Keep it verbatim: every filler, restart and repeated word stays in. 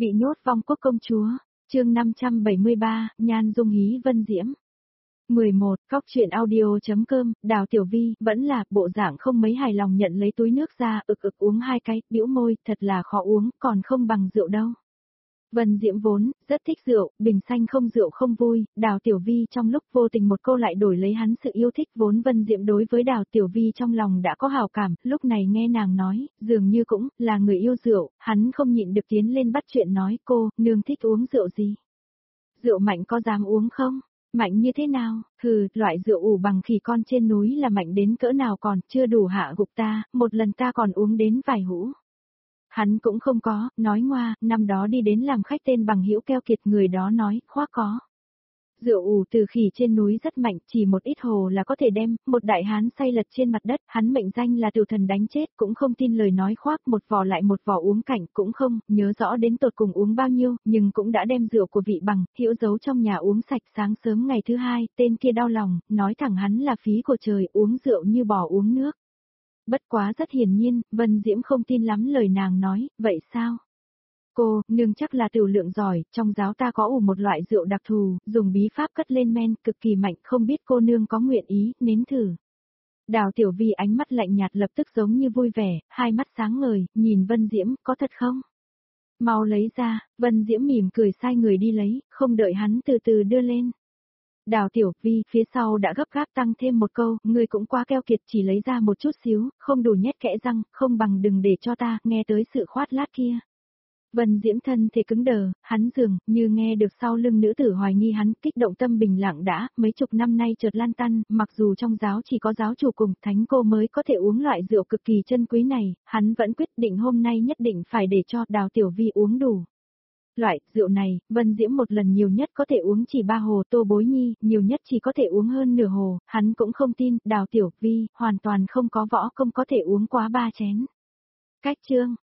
Bị nhốt vong quốc công chúa, chương năm trăm bảy mươi ba, nhan dung hí vân diễm. mười một, Cóc truyện audio.com, Đào Tiểu Vi, vẫn là, bộ dạng không mấy hài lòng nhận lấy túi nước ra, ực ực uống hai cái, bĩu môi, thật là khó uống, còn không bằng rượu đâu. Vân Diễm vốn, rất thích rượu, bình xanh không rượu không vui, Đào Tiểu Vi trong lúc vô tình một câu lại đổi lấy hắn sự yêu thích vốn Vân Diễm đối với Đào Tiểu Vi trong lòng đã có hào cảm, lúc này nghe nàng nói, dường như cũng, là người yêu rượu, hắn không nhịn được tiến lên bắt chuyện nói cô, nương thích uống rượu gì? Rượu mạnh có dám uống không? Mạnh như thế nào? Hừ, loại rượu ủ bằng khỉ con trên núi là mạnh đến cỡ nào còn chưa đủ hạ gục ta, một lần ta còn uống đến vài hũ. Hắn cũng không có, nói ngoa, năm đó đi đến làm khách tên bằng hữu keo kiệt người đó nói, khoác có. Rượu ủ từ khỉ trên núi rất mạnh, chỉ một ít hồ là có thể đem, một đại hán say lật trên mặt đất, hắn mệnh danh là tiểu thần đánh chết, cũng không tin lời nói khoác một vò lại một vò uống cảnh, cũng không, nhớ rõ đến tột cùng uống bao nhiêu, nhưng cũng đã đem rượu của vị bằng, hữu giấu trong nhà uống sạch sáng sớm ngày thứ hai, tên kia đau lòng, nói thẳng hắn là phí của trời, uống rượu như bò uống nước. Bất quá rất hiển nhiên, Vân Diễm không tin lắm lời nàng nói, vậy sao? Cô, nương chắc là tiểu lượng giỏi, trong giáo ta có ủ một loại rượu đặc thù, dùng bí pháp cất lên men, cực kỳ mạnh, không biết cô nương có nguyện ý, nếm thử. Đào Tiểu Vi ánh mắt lạnh nhạt lập tức giống như vui vẻ, hai mắt sáng ngời, nhìn Vân Diễm, có thật không? Mau lấy ra, Vân Diễm mỉm cười sai người đi lấy, không đợi hắn từ từ đưa lên. Đào Tiểu Vi phía sau đã gấp gáp tăng thêm một câu, ngươi cũng quá keo kiệt chỉ lấy ra một chút xíu, không đủ nhét kẽ răng, không bằng đừng để cho ta, nghe tới sự khoát lát kia. Vân Diễm thân thể cứng đờ, hắn dường, như nghe được sau lưng nữ tử hoài nghi hắn, kích động tâm bình lặng đã, mấy chục năm nay chợt lan tăn, mặc dù trong giáo chỉ có giáo chủ cùng thánh cô mới có thể uống loại rượu cực kỳ chân quý này, hắn vẫn quyết định hôm nay nhất định phải để cho Đào Tiểu Vi uống đủ. Loại rượu này, Vân Diễm một lần nhiều nhất có thể uống chỉ ba hồ Tô Bối Nhi, nhiều nhất chỉ có thể uống hơn nửa hồ, hắn cũng không tin, Đào Tiểu Vi, hoàn toàn không có võ công có thể uống quá ba chén. Cách chương,